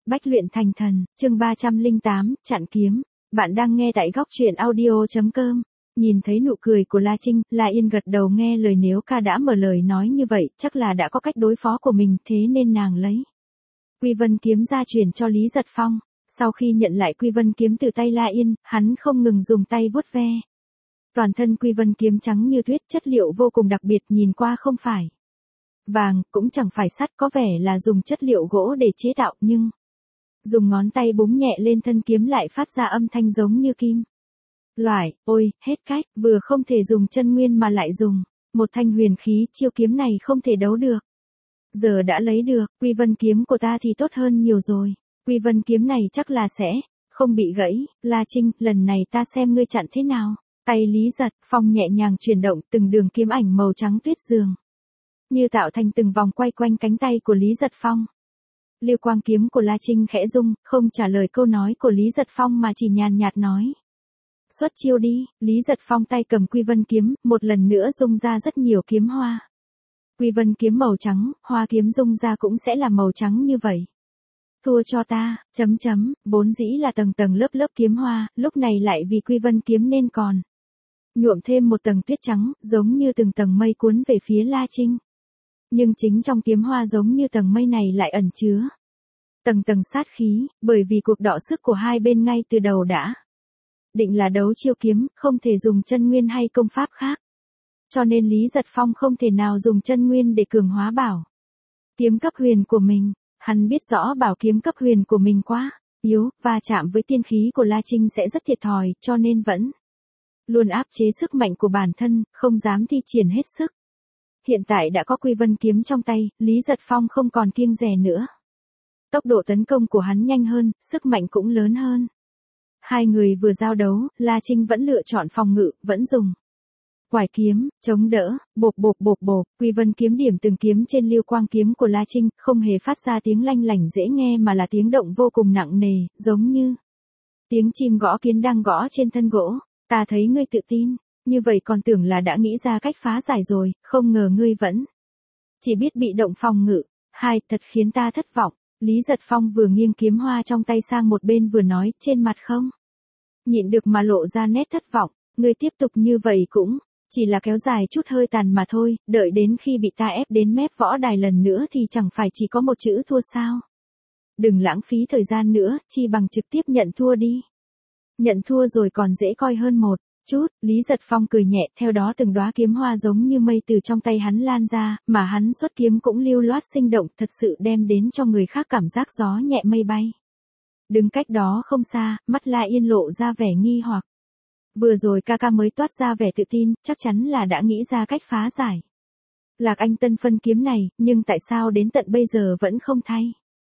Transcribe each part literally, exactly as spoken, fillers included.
Bách luyện thành thần, chương ba trăm lẻ tám, chặn kiếm. Bạn đang nghe tại góc truyện audio chấm com. Nhìn thấy nụ cười của La Trinh, La Yên gật đầu nghe lời, nếu ca đã mở lời nói như vậy, chắc là đã có cách đối phó của mình, thế nên nàng lấy Quy Vân kiếm ra truyền cho Lý Giật Phong. Sau khi nhận lại Quy Vân kiếm từ tay La Yên, hắn không ngừng dùng tay vuốt ve. Toàn thân Quy Vân kiếm trắng như tuyết, chất liệu vô cùng đặc biệt, nhìn qua không phải vàng, cũng chẳng phải sắt, có vẻ là dùng chất liệu gỗ để chế tạo, nhưng dùng ngón tay búng nhẹ lên thân kiếm lại phát ra âm thanh giống như kim loại. Ôi, hết cách, vừa không thể dùng chân nguyên mà lại dùng một thanh huyền khí, chiêu kiếm này không thể đấu được. Giờ đã lấy được Quy Vân kiếm của ta thì tốt hơn nhiều rồi. Quy Vân kiếm này chắc là sẽ không bị gãy. La Trinh, lần này ta xem ngươi chặn thế nào. Tay Lý Giật Phong nhẹ nhàng chuyển động, từng đường kiếm ảnh màu trắng tuyết dường như tạo thành từng vòng quay quanh cánh tay của Lý Giật Phong. Lưu quang kiếm của La Trinh khẽ rung, không trả lời câu nói của Lý Giật Phong mà chỉ nhàn nhạt nói: xuất chiêu đi. Lý Giật Phong tay cầm Quy Vân kiếm, một lần nữa rung ra rất nhiều kiếm hoa. Quy Vân kiếm màu trắng, hoa kiếm rung ra cũng sẽ là màu trắng như vậy. Thua cho ta, chấm chấm, vốn dĩ là tầng tầng lớp lớp kiếm hoa, lúc này lại vì Quy Vân kiếm nên còn nhuộm thêm một tầng tuyết trắng, giống như từng tầng mây cuốn về phía La Trinh. Nhưng chính trong kiếm hoa giống như tầng mây này lại ẩn chứa tầng tầng sát khí, bởi vì cuộc đọ sức của hai bên ngay từ đầu đã định là đấu chiêu kiếm, không thể dùng chân nguyên hay công pháp khác. Cho nên Lý Giật Phong không thể nào dùng chân nguyên để cường hóa bảo kiếm cấp huyền của mình. Hắn biết rõ bảo kiếm cấp huyền của mình quá yếu, và chạm với tiên khí của La Trinh sẽ rất thiệt thòi, cho nên vẫn luôn áp chế sức mạnh của bản thân, không dám thi triển hết sức. Hiện tại đã có Quy Vân kiếm trong tay, Lý Giật Phong không còn kiêng dè nữa. Tốc độ tấn công của hắn nhanh hơn, sức mạnh cũng lớn hơn. Hai người vừa giao đấu, La Trinh vẫn lựa chọn phòng ngự, vẫn dùng quải kiếm, chống đỡ, bộp bộp bộp bộp. Quy Vân kiếm điểm từng kiếm trên lưu quang kiếm của La Trinh, không hề phát ra tiếng lanh lảnh dễ nghe mà là tiếng động vô cùng nặng nề, giống như tiếng chim gõ kiến đang gõ trên thân gỗ. Ta thấy ngươi tự tin, như vậy còn tưởng là đã nghĩ ra cách phá giải rồi, không ngờ ngươi vẫn chỉ biết bị động phòng ngự. Hai, thật khiến ta thất vọng. Lý Giật Phong vừa nghiêng kiếm hoa trong tay sang một bên vừa nói, trên mặt không nhịn được mà lộ ra nét thất vọng. Ngươi tiếp tục như vậy cũng chỉ là kéo dài chút hơi tàn mà thôi, đợi đến khi bị ta ép đến mép võ đài lần nữa thì chẳng phải chỉ có một chữ thua sao. Đừng lãng phí thời gian nữa, chi bằng trực tiếp nhận thua đi. Nhận thua rồi còn dễ coi hơn một chút. Lý Giật Phong cười nhẹ, theo đó từng đóa kiếm hoa giống như mây từ trong tay hắn lan ra, mà hắn xuất kiếm cũng lưu loát sinh động, thật sự đem đến cho người khác cảm giác gió nhẹ mây bay. Đứng cách đó không xa, mắt La Yên lộ ra vẻ nghi hoặc. Vừa rồi ca ca mới toát ra vẻ tự tin, chắc chắn là đã nghĩ ra cách phá giải Lạc Anh Tân phân kiếm này, nhưng tại sao đến tận bây giờ vẫn không thay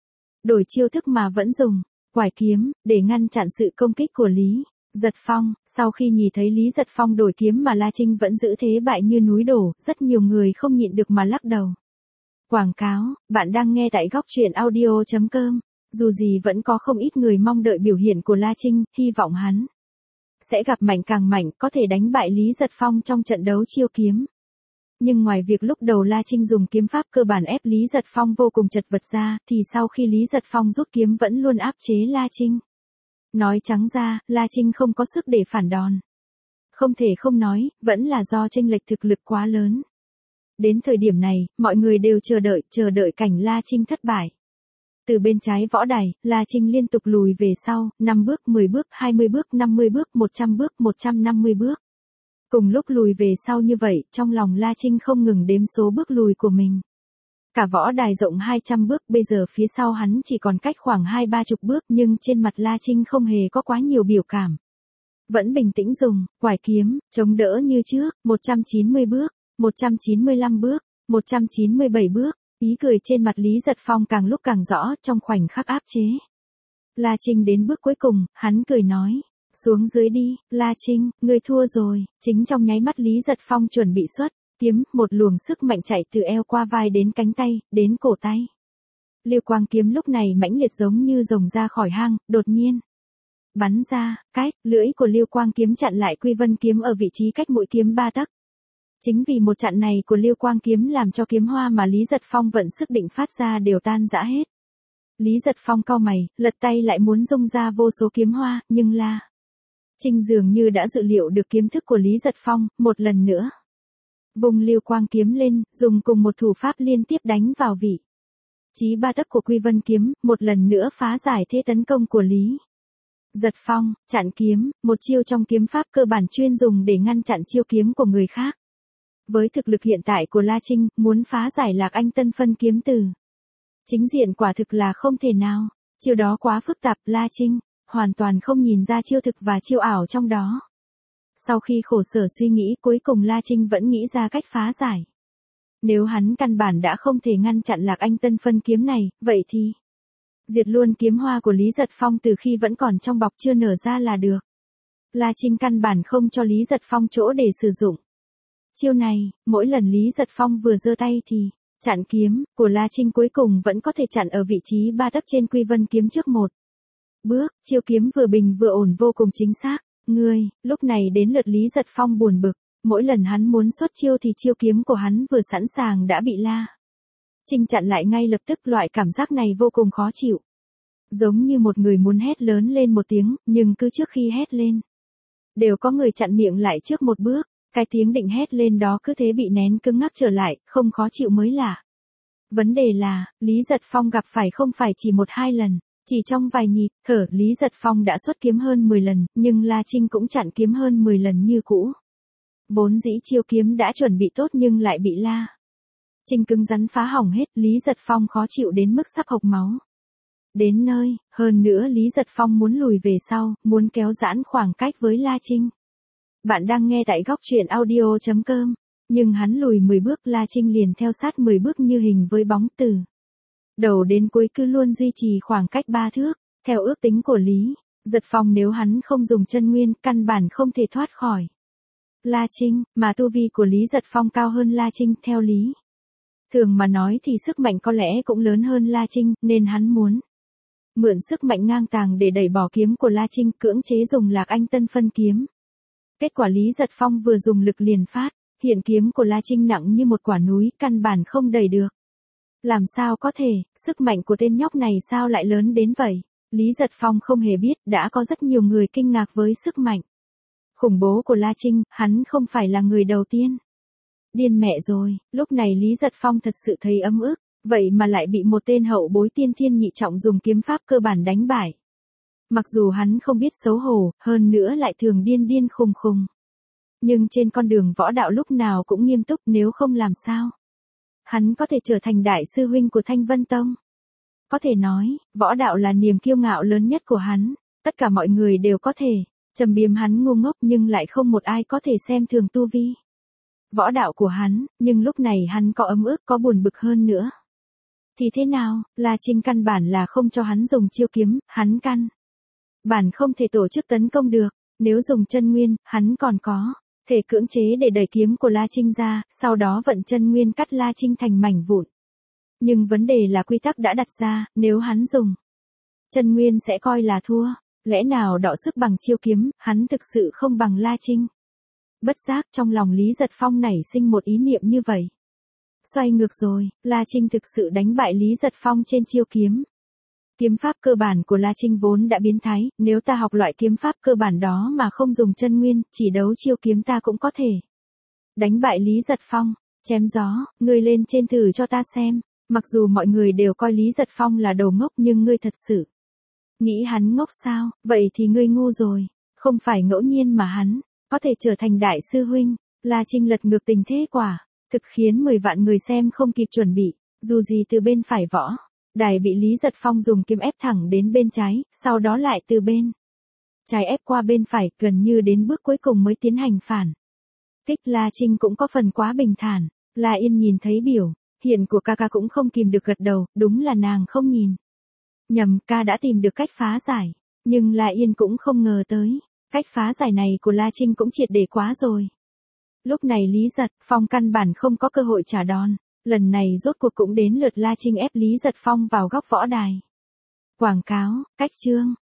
đổi chiêu thức mà vẫn dùng quải kiếm để ngăn chặn sự công kích của Lý Giật Phong. Sau khi nhìn thấy Lý Giật Phong đổi kiếm mà La Trinh vẫn giữ thế bại như núi đổ, rất nhiều người không nhịn được mà lắc đầu. Quảng cáo, bạn đang nghe tại góc truyện audio chấm com. Dù gì vẫn có không ít người mong đợi biểu hiện của La Trinh, hy vọng hắn sẽ gặp mạnh càng mạnh, có thể đánh bại Lý Giật Phong trong trận đấu chiêu kiếm. Nhưng ngoài việc lúc đầu La Trinh dùng kiếm pháp cơ bản ép Lý Giật Phong vô cùng chật vật ra, thì sau khi Lý Giật Phong rút kiếm vẫn luôn áp chế La Trinh. Nói trắng ra, La Trinh không có sức để phản đòn. Không thể không nói, vẫn là do chênh lệch thực lực quá lớn. Đến thời điểm này, mọi người đều chờ đợi, chờ đợi cảnh La Trinh thất bại. Từ bên trái võ đài, La Trinh liên tục lùi về sau, năm bước, mười bước, hai mươi bước, năm mươi bước, một trăm bước, một trăm năm mươi bước. Cùng lúc lùi về sau như vậy, trong lòng La Trinh không ngừng đếm số bước lùi của mình. Cả võ đài rộng hai trăm bước, bây giờ phía sau hắn chỉ còn cách khoảng hai ba chục bước, nhưng trên mặt La Trinh không hề có quá nhiều biểu cảm. Vẫn bình tĩnh dùng quải kiếm, chống đỡ như trước, một trăm chín mươi bước, một trăm chín mươi lăm bước, một trăm chín mươi bảy bước. Ý cười trên mặt Lý Giật Phong càng lúc càng rõ, trong khoảnh khắc áp chế La Trinh đến bước cuối cùng, hắn cười nói: xuống dưới đi, La Trinh, ngươi thua rồi. Chính trong nháy mắt Lý Giật Phong chuẩn bị xuất kiếm, một luồng sức mạnh chạy từ eo qua vai đến cánh tay, đến cổ tay. Lưu quang kiếm lúc này mãnh liệt giống như rồng ra khỏi hang, đột nhiên bắn ra, cách, lưỡi của Lưu quang kiếm chặn lại Quy Vân kiếm ở vị trí cách mũi kiếm ba tấc. Chính vì một chặn này của Lưu quang kiếm làm cho kiếm hoa mà Lý Giật Phong vận sức định phát ra đều tan rã hết. Lý Giật Phong cau mày, lật tay lại muốn dung ra vô số kiếm hoa, nhưng La Trinh dường như đã dự liệu được kiếm thức của Lý Giật Phong, một lần nữa. Vùng lưu quang kiếm lên, dùng cùng một thủ pháp liên tiếp đánh vào vị trí ba tấc của Quy Vân kiếm, một lần nữa phá giải thế tấn công của Lý Giật Phong. Chặn kiếm, một chiêu trong kiếm pháp cơ bản chuyên dùng để ngăn chặn chiêu kiếm của người khác. Với thực lực hiện tại của La Trinh, muốn phá giải Lạc Anh Tân Phân kiếm từ chính diện quả thực là không thể nào. Chiêu đó quá phức tạp, La Trinh hoàn toàn không nhìn ra chiêu thực và chiêu ảo trong đó. Sau khi khổ sở suy nghĩ, cuối cùng La Trinh vẫn nghĩ ra cách phá giải. Nếu hắn căn bản đã không thể ngăn chặn Lạc Anh Tân Phân kiếm này, vậy thì diệt luôn kiếm hoa của Lý Giật Phong từ khi vẫn còn trong bọc chưa nở ra là được. La Trinh căn bản không cho Lý Giật Phong chỗ để sử dụng chiêu này. Mỗi lần Lý Giật Phong vừa giơ tay thì chặn kiếm của La Trinh cuối cùng vẫn có thể chặn ở vị trí ba tấc trên Quy Vân kiếm trước một bước. Chiêu kiếm vừa bình vừa ổn, vô cùng chính xác. Ngươi, lúc này đến lượt Lý Giật Phong buồn bực. Mỗi lần hắn muốn xuất chiêu thì chiêu kiếm của hắn vừa sẵn sàng đã bị La Trinh chặn lại ngay lập tức. Loại cảm giác này vô cùng khó chịu. Giống như một người muốn hét lớn lên một tiếng, nhưng cứ trước khi hét lên, đều có người chặn miệng lại trước một bước. Cái tiếng định hét lên đó cứ thế bị nén cứng ngắc trở lại, không khó chịu mới lạ. Vấn đề là, Lý Giật Phong gặp phải không phải chỉ một hai lần, chỉ trong vài nhịp thở, Lý Giật Phong đã xuất kiếm hơn mười lần, nhưng La Trinh cũng chặn kiếm hơn mười lần như cũ. Vốn dĩ chiêu kiếm đã chuẩn bị tốt nhưng lại bị La Trinh cứng rắn phá hỏng hết. Lý Giật Phong khó chịu đến mức sắp hộc máu. Đến nơi, hơn nữa Lý Giật Phong muốn lùi về sau, muốn kéo giãn khoảng cách với La Trinh. Bạn đang nghe tại góc truyện audio chấm com. Nhưng hắn lùi mười bước, La Trinh liền theo sát mười bước như hình với bóng, từ đầu đến cuối cứ luôn duy trì khoảng cách ba thước. Theo ước tính của Lý Giật Phong, nếu hắn không dùng chân nguyên, căn bản không thể thoát khỏi La Trinh, mà tu vi của Lý Giật Phong cao hơn La Trinh. Theo lý thường mà nói thì sức mạnh có lẽ cũng lớn hơn La Trinh, nên hắn muốn mượn sức mạnh ngang tàng để đẩy bỏ kiếm của La Trinh, cưỡng chế dùng Lạc Anh Tân Phân kiếm. Kết quả Lý Giật Phong vừa dùng lực liền phát hiện kiếm của La Trinh nặng như một quả núi, căn bản không đẩy được. Làm sao có thể, sức mạnh của tên nhóc này sao lại lớn đến vậy? Lý Giật Phong không hề biết, đã có rất nhiều người kinh ngạc với sức mạnh khủng bố của La Trinh, hắn không phải là người đầu tiên. Điên mẹ rồi, lúc này Lý Giật Phong thật sự thấy ấm ức, vậy mà lại bị một tên hậu bối tiên thiên nhị trọng dùng kiếm pháp cơ bản đánh bại. Mặc dù hắn không biết xấu hổ, hơn nữa lại thường điên điên khùng khùng. Nhưng trên con đường võ đạo lúc nào cũng nghiêm túc, nếu không làm sao hắn có thể trở thành đại sư huynh của Thanh Vân Tông. Có thể nói, võ đạo là niềm kiêu ngạo lớn nhất của hắn. Tất cả mọi người đều có thể trầm biếm hắn ngu ngốc, nhưng lại không một ai có thể xem thường tu vi võ đạo của hắn. Nhưng lúc này hắn có ấm ức, có buồn bực hơn nữa thì thế nào? La Trinh căn bản là không cho hắn dùng chiêu kiếm, hắn căn bản không thể tổ chức tấn công được. Nếu dùng chân nguyên, hắn còn có thể cưỡng chế để đẩy kiếm của La Trinh ra, sau đó vận chân nguyên cắt La Trinh thành mảnh vụn. Nhưng vấn đề là quy tắc đã đặt ra, nếu hắn dùng chân nguyên sẽ coi là thua. Lẽ nào đọ sức bằng chiêu kiếm, hắn thực sự không bằng La Trinh. Bất giác trong lòng Lý Giật Phong nảy sinh một ý niệm như vậy. Xoay ngược rồi, La Trinh thực sự đánh bại Lý Giật Phong trên chiêu kiếm. Kiếm pháp cơ bản của La Trinh vốn đã biến thái, nếu ta học loại kiếm pháp cơ bản đó mà không dùng chân nguyên, chỉ đấu chiêu kiếm ta cũng có thể đánh bại Lý Giật Phong. Chém gió, ngươi lên trên thử cho ta xem. Mặc dù mọi người đều coi Lý Giật Phong là đồ ngốc, nhưng ngươi thật sự nghĩ hắn ngốc sao? Vậy thì ngươi ngu rồi. Không phải ngẫu nhiên mà hắn có thể trở thành đại sư huynh. La Trinh lật ngược tình thế quả thực, khiến mười vạn người xem không kịp chuẩn bị. Dù gì từ bên phải võ đài bị Lý Giật Phong dùng kiếm ép thẳng đến bên trái, sau đó lại từ bên trái ép qua bên phải, gần như đến bước cuối cùng mới tiến hành phản kích. La Trinh cũng có phần quá bình thản. La Yên nhìn thấy biểu hiện của ca ca cũng không kìm được gật đầu, đúng là nàng không nhìn nhầm, ca đã tìm được cách phá giải. Nhưng La Yên cũng không ngờ tới, cách phá giải này của La Trinh cũng triệt để quá rồi. Lúc này Lý Giật Phong căn bản không có cơ hội trả đòn. Lần này rốt cuộc cũng đến lượt La Trinh ép Lý Giật Phong vào góc võ đài. Quảng cáo, cách chương,